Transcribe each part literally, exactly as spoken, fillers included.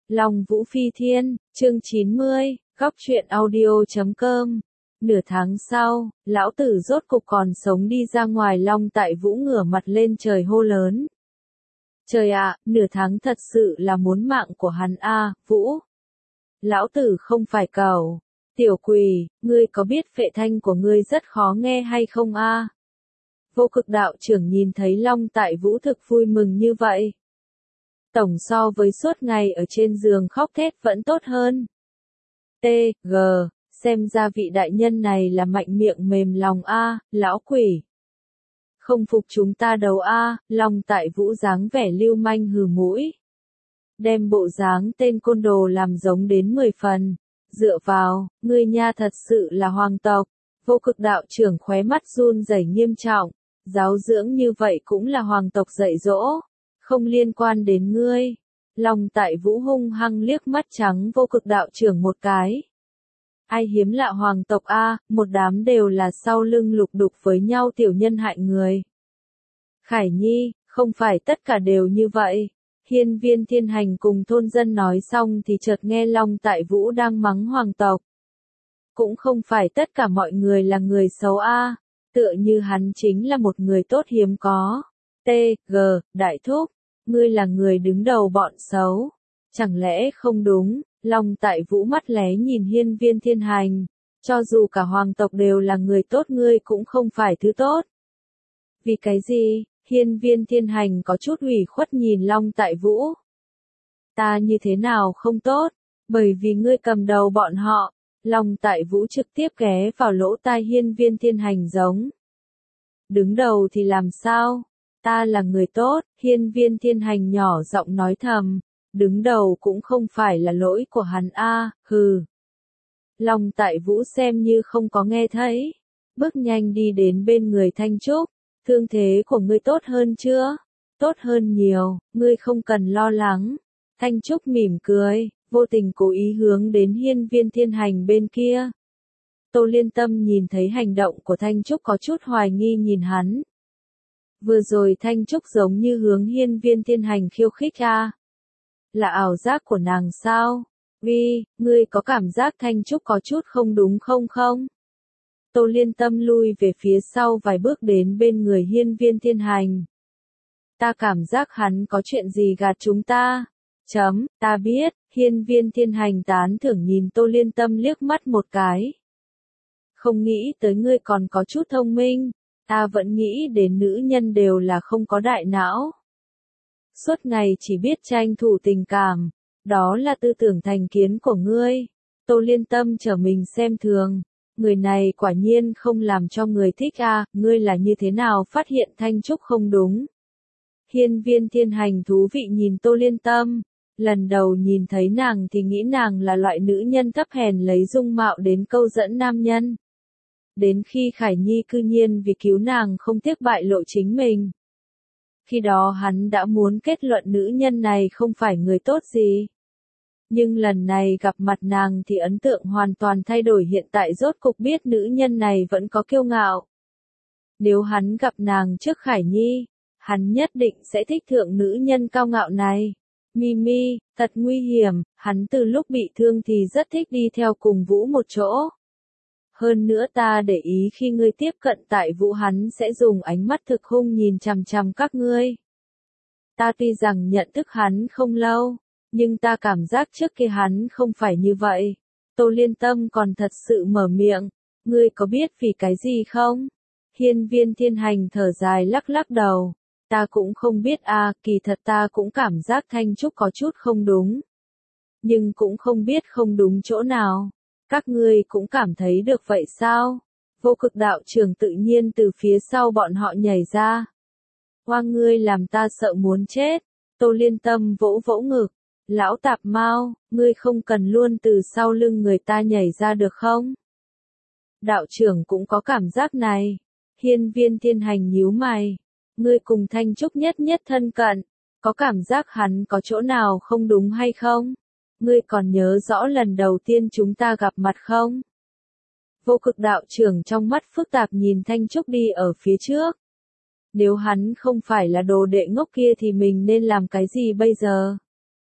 Long Vũ Phi Thiên, chương chín mươi, góc truyện audio chấm com. Nửa tháng sau, lão tử rốt cục còn sống đi ra ngoài. Long Tại Vũ ngửa mặt lên trời hô lớn. Trời ạ, nửa tháng thật sự là muốn mạng của hắn a, Vũ. Lão tử không phải cẩu. Tiểu quỷ, ngươi có biết phệ thanh của ngươi rất khó nghe hay không a? Vô Cực đạo trưởng nhìn thấy Long Tại Vũ thực vui mừng như vậy. Tổng so với suốt ngày ở trên giường khóc thét vẫn tốt hơn. T, G, xem ra vị đại nhân này là mạnh miệng mềm lòng a, lão quỷ. Không phục chúng ta đâu a, Long Tại Vũ dáng vẻ lưu manh hừ mũi. Đem bộ dáng tên côn đồ làm giống đến mười phần. Dựa vào, ngươi nha thật sự là hoàng tộc. Vô Cực đạo trưởng khóe mắt run rẩy nghiêm trọng. Giáo dưỡng như vậy cũng là hoàng tộc dạy dỗ. Không liên quan đến ngươi. Long Tại Vũ hung hăng liếc mắt trắng Vô Cực đạo trưởng một cái. Ai hiếm lạ hoàng tộc a, một đám đều là sau lưng lục đục với nhau tiểu nhân hại người. Khải Nhi, không phải tất cả đều như vậy. Hiên Viên Thiên Hành cùng thôn dân nói xong thì chợt nghe Long Tại Vũ đang mắng hoàng tộc. Cũng không phải tất cả mọi người là người xấu a, tựa như hắn chính là một người tốt hiếm có. T, G, đại thúc, ngươi là người đứng đầu bọn xấu. Chẳng lẽ không đúng? Long Tại Vũ mắt lé nhìn Hiên Viên Thiên Hành. Cho dù cả hoàng tộc đều là người tốt ngươi cũng không phải thứ tốt. Vì cái gì? Hiên Viên Thiên Hành có chút ủy khuất nhìn Long Tại Vũ. Ta như thế nào không tốt? Bởi vì ngươi cầm đầu bọn họ. Long Tại Vũ trực tiếp ghé vào lỗ tai Hiên Viên Thiên Hành giống. Đứng đầu thì làm sao? Ta là người tốt, Hiên Viên Thiên Hành nhỏ giọng nói thầm. Đứng đầu cũng không phải là lỗi của hắn a, hừ. Long Tại Vũ xem như không có nghe thấy. Bước nhanh đi đến bên người Thanh Trúc. Thương thế của ngươi tốt hơn chưa? Tốt hơn nhiều, ngươi không cần lo lắng. Thanh Trúc mỉm cười, vô tình cố ý hướng đến Hiên Viên Thiên Hành bên kia. Tô Liên Tâm nhìn thấy hành động của Thanh Trúc có chút hoài nghi nhìn hắn. Vừa rồi Thanh Trúc giống như hướng Hiên Viên Thiên Hành khiêu khích a. Là ảo giác của nàng sao? Vi, ngươi có cảm giác Thanh Trúc có chút không đúng không không? Tô Liên Tâm lui về phía sau vài bước đến bên người Hiên Viên Thiên Hành. Ta cảm giác hắn có chuyện gì gạt chúng ta. Chấm, ta biết, Hiên Viên Thiên Hành tán thưởng nhìn Tô Liên Tâm liếc mắt một cái. Không nghĩ tới ngươi còn có chút thông minh, ta vẫn nghĩ đến nữ nhân đều là không có đại não. Suốt ngày chỉ biết tranh thủ tình cảm, đó là tư tưởng thành kiến của ngươi. Tô Liên Tâm trở mình xem thường. Người này quả nhiên không làm cho người thích a, à, ngươi là như thế nào phát hiện Thanh Trúc không đúng? Hiên Viên Thiên Hành thú vị nhìn Tô Liên Tâm, lần đầu nhìn thấy nàng thì nghĩ nàng là loại nữ nhân thấp hèn lấy dung mạo đến câu dẫn nam nhân. Đến khi Khải Nhi cư nhiên vì cứu nàng không tiếc bại lộ chính mình. Khi đó hắn đã muốn kết luận nữ nhân này không phải người tốt gì. Nhưng lần này gặp mặt nàng thì ấn tượng hoàn toàn thay đổi, hiện tại rốt cục biết nữ nhân này vẫn có kiêu ngạo. Nếu hắn gặp nàng trước Khải Nhi, hắn nhất định sẽ thích thượng nữ nhân cao ngạo này. Mimi, thật nguy hiểm, hắn từ lúc bị thương thì rất thích đi theo cùng Vũ một chỗ. Hơn nữa ta để ý khi ngươi tiếp cận Tại Vũ hắn sẽ dùng ánh mắt thực hung nhìn chằm chằm các ngươi. Ta tuy rằng nhận thức hắn không lâu, nhưng ta cảm giác trước kia hắn không phải như vậy. Tô Liên Tâm còn thật sự mở miệng. Ngươi có biết vì cái gì không? Hiên Viên Thiên Hành thở dài lắc lắc đầu. Ta cũng không biết a, à, kỳ thật ta cũng cảm giác Thanh Trúc có chút không đúng. Nhưng cũng không biết không đúng chỗ nào. Các ngươi cũng cảm thấy được vậy sao? Vô Cực đạo trưởng tự nhiên từ phía sau bọn họ nhảy ra. Hoa ngươi làm ta sợ muốn chết. Tô Liên Tâm vỗ vỗ ngực. Lão tạp mau, ngươi không cần luôn từ sau lưng người ta nhảy ra được không? Đạo trưởng cũng có cảm giác này. Hiên Viên Thiên Hành nhíu mày. Ngươi cùng Thanh Trúc nhất nhất thân cận. Có cảm giác hắn có chỗ nào không đúng hay không? Ngươi còn nhớ rõ lần đầu tiên chúng ta gặp mặt không? Vô Cực đạo trưởng trong mắt phức tạp nhìn Thanh Trúc đi ở phía trước. Nếu hắn không phải là đồ đệ ngốc kia thì mình nên làm cái gì bây giờ?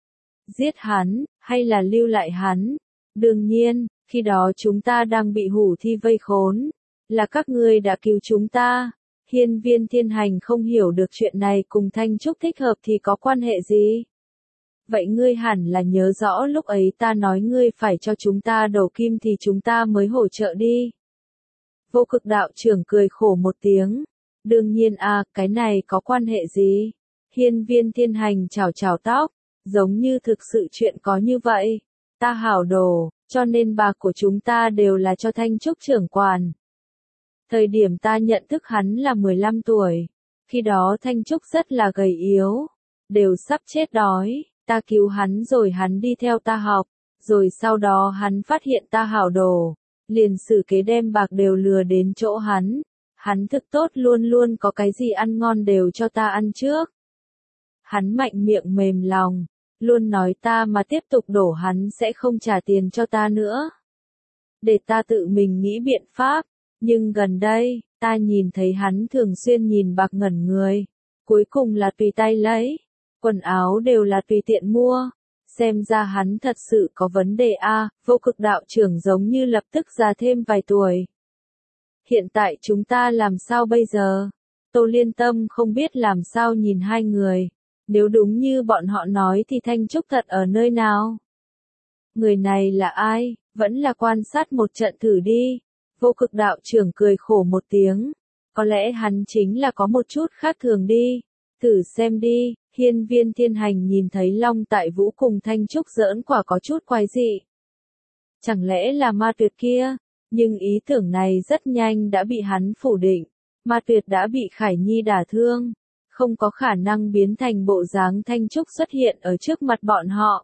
Giết hắn, hay là lưu lại hắn? Đương nhiên, khi đó chúng ta đang bị hủ thi vây khốn. Là các ngươi đã cứu chúng ta. Hiên Viên Thiên Hành không hiểu được chuyện này cùng Thanh Trúc thích hợp thì có quan hệ gì? Vậy ngươi hẳn là nhớ rõ lúc ấy ta nói ngươi phải cho chúng ta đầu kim thì chúng ta mới hỗ trợ đi. Vô Cực đạo trưởng cười khổ một tiếng. Đương nhiên a, cái này có quan hệ gì? Hiên Viên Thiên Hành chào chào tóc, giống như thực sự chuyện có như vậy. Ta hảo đồ, cho nên bạc của chúng ta đều là cho Thanh Trúc trưởng quản. Thời điểm ta nhận thức hắn là mười lăm tuổi. Khi đó Thanh Trúc rất là gầy yếu, đều sắp chết đói. Ta cứu hắn rồi hắn đi theo ta học, rồi sau đó hắn phát hiện ta hảo đồ, liền xử kế đem bạc đều lừa đến chỗ hắn. Hắn thực tốt, luôn luôn có cái gì ăn ngon đều cho ta ăn trước. Hắn mạnh miệng mềm lòng, luôn nói ta mà tiếp tục đổ hắn sẽ không trả tiền cho ta nữa. Để ta tự mình nghĩ biện pháp, nhưng gần đây, ta nhìn thấy hắn thường xuyên nhìn bạc ngẩn người, cuối cùng là tùy tay lấy. Quần áo đều là tùy tiện mua, xem ra hắn thật sự có vấn đề a. Vô Cực đạo trưởng giống như lập tức già thêm vài tuổi. Hiện tại chúng ta làm sao bây giờ? Tô Liên Tâm không biết làm sao nhìn hai người. Nếu đúng như bọn họ nói thì Thanh Trúc thật ở nơi nào? Người này là ai? Vẫn là quan sát một trận thử đi. Vô Cực đạo trưởng cười khổ một tiếng. Có lẽ hắn chính là có một chút khác thường đi. Thử xem đi. Hiên Viên Thiên Hành nhìn thấy Long Tại Vũ cùng Thanh Trúc giỡn quả có chút quái dị. Chẳng lẽ là ma tuyệt kia? Nhưng ý tưởng này rất nhanh đã bị hắn phủ định. Ma tuyệt đã bị Khải Nhi đả thương, không có khả năng biến thành bộ dáng Thanh Trúc xuất hiện ở trước mặt bọn họ.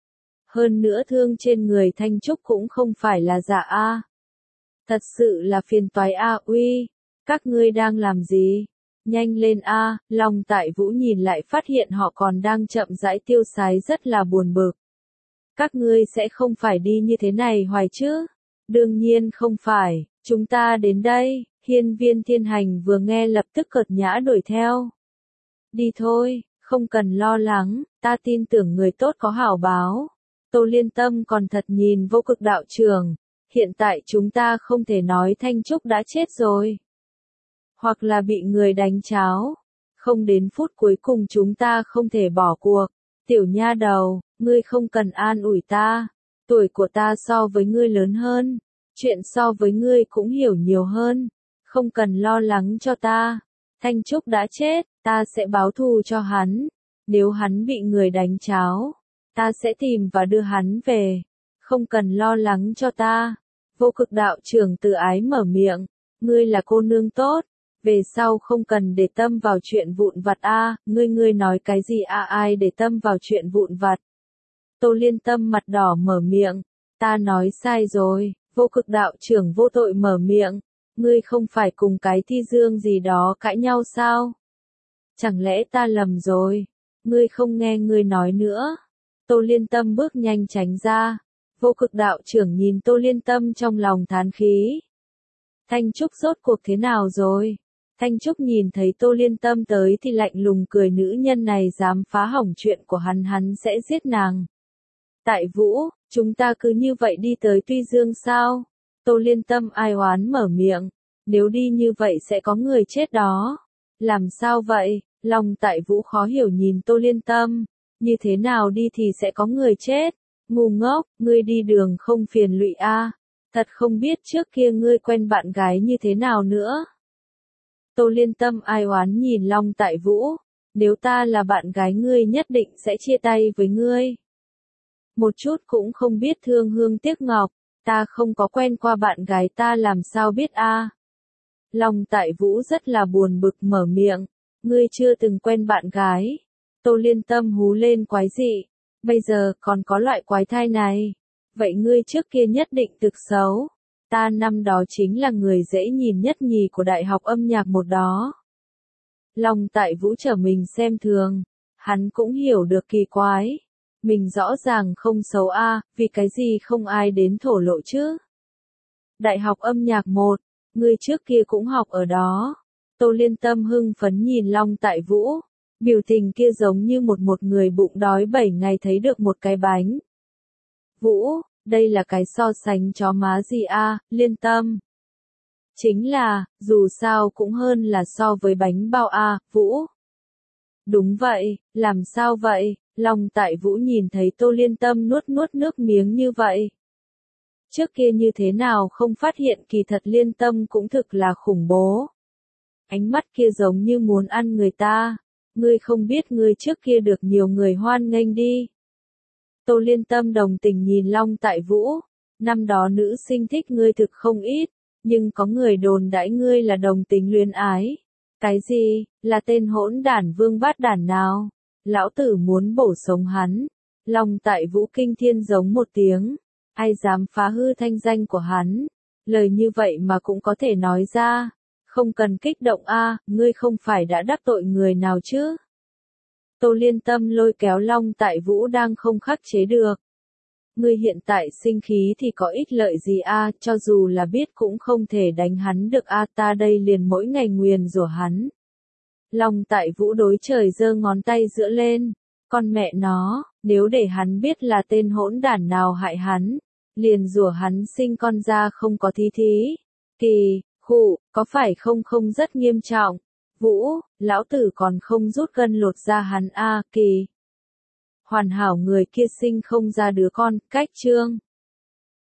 Hơn nữa thương trên người Thanh Trúc cũng không phải là giả a. Thật sự là phiền toái a. Uy, các ngươi đang làm gì? Nhanh lên a. Long Tại Vũ nhìn lại phát hiện họ còn đang chậm rãi tiêu sái rất là buồn bực. Các ngươi sẽ không phải đi như thế này hoài chứ? Đương nhiên không phải, chúng ta đến đây. Hiên Viên Thiên Hành vừa nghe lập tức cợt nhã đuổi theo. Đi thôi, không cần lo lắng, ta tin tưởng người tốt có hảo báo. Tô Liên Tâm còn thật nhìn Vô Cực đạo trưởng. Hiện tại chúng ta không thể nói Thanh Trúc đã chết rồi, hoặc là bị người đánh cháo. Không đến phút cuối cùng chúng ta không thể bỏ cuộc. Tiểu nha đầu, ngươi không cần an ủi ta. Tuổi của ta so với ngươi lớn hơn. Chuyện so với ngươi cũng hiểu nhiều hơn. Không cần lo lắng cho ta. Thanh Trúc đã chết, ta sẽ báo thù cho hắn. Nếu hắn bị người đánh cháo, ta sẽ tìm và đưa hắn về. Không cần lo lắng cho ta. Vô Cực đạo trưởng từ ái mở miệng. Ngươi là cô nương tốt. Về sau không cần để tâm vào chuyện vụn vặt a. Ngươi ngươi nói cái gì a? Ai để tâm vào chuyện vụn vặt? Tô Liên Tâm mặt đỏ mở miệng. Ta nói sai rồi. Vô Cực đạo trưởng vô tội mở miệng. Ngươi không phải cùng cái Thi Dương gì đó cãi nhau sao? Chẳng lẽ ta lầm rồi? Ngươi không nghe ngươi nói nữa. Tô Liên Tâm bước nhanh tránh ra. Vô Cực đạo trưởng nhìn Tô Liên Tâm trong lòng thán khí. Thanh Trúc rốt cuộc thế nào rồi? Thanh Trúc nhìn thấy Tô Liên Tâm tới thì lạnh lùng cười, nữ nhân này dám phá hỏng chuyện của hắn, hắn sẽ giết nàng. Tại Vũ, chúng ta cứ như vậy đi tới Tuy Dương sao? Tô Liên Tâm ai oán mở miệng. Nếu đi như vậy sẽ có người chết đó. Làm sao vậy? Long Tại Vũ khó hiểu nhìn Tô Liên Tâm. Như thế nào đi thì sẽ có người chết? Ngu ngốc, ngươi đi đường không phiền lụy a. Thật không biết trước kia ngươi quen bạn gái như thế nào nữa. Tô Liên Tâm ai oán nhìn Long Tại Vũ. Nếu ta là bạn gái ngươi nhất định sẽ chia tay với ngươi. Một chút cũng không biết thương hương tiếc ngọc. Ta không có quen qua bạn gái, ta làm sao biết a? Long Tại Vũ rất là buồn bực mở miệng. Ngươi chưa từng quen bạn gái. Tô Liên Tâm hú lên quái dị. Bây giờ còn có loại quái thai này. Vậy ngươi trước kia nhất định thực xấu. Ta năm đó chính là người dễ nhìn nhất nhì của Đại học âm nhạc một đó. Long Tại Vũ trở mình xem thường. Hắn cũng hiểu được kỳ quái. Mình rõ ràng không xấu a, vì cái gì không ai đến thổ lộ chứ? Đại học âm nhạc một, ngươi trước kia cũng học ở đó. Tô Liên Tâm hưng phấn nhìn Long Tại Vũ. Biểu tình kia giống như một một người bụng đói bảy ngày thấy được một cái bánh. Vũ, đây là cái so sánh chó má gì a, Liên Tâm. Chính là, dù sao cũng hơn là so với bánh bao a, Vũ. Đúng vậy, làm sao vậy? Long Tại Vũ nhìn thấy Tô Liên Tâm nuốt nuốt nước miếng như vậy. Trước kia như thế nào không phát hiện kỳ thật Liên Tâm cũng thực là khủng bố. Ánh mắt kia giống như muốn ăn người ta. Ngươi không biết ngươi trước kia được nhiều người hoan nghênh đi. Tô Liên Tâm đồng tình nhìn Long Tại Vũ. Năm đó nữ sinh thích ngươi thực không ít, nhưng có người đồn đãi ngươi là đồng tính luyến ái. Cái gì, là tên hỗn đản vương bát đản nào? Lão tử muốn bổ sống hắn. Long Tại Vũ kinh thiên giống một tiếng. Ai dám phá hư thanh danh của hắn? Lời như vậy mà cũng có thể nói ra. Không cần kích động a, ngươi không phải đã đắc tội người nào chứ? Tô Liên Tâm lôi kéo Long Tại Vũ đang không khắc chế được. Ngươi hiện tại sinh khí thì có ích lợi gì a, cho dù là biết cũng không thể đánh hắn được a, ta đây liền mỗi ngày nguyền rủa hắn. Long Tại Vũ đối trời giơ ngón tay giữa lên, con mẹ nó, nếu để hắn biết là tên hỗn đản nào hại hắn, liền rủa hắn sinh con ra không có thí thí. Kỳ, khụ, có phải không không rất nghiêm trọng? Vũ, lão tử còn không rút gân lột ra hắn a, kỳ. Hoàn hảo người kia sinh không ra đứa con, cách chương.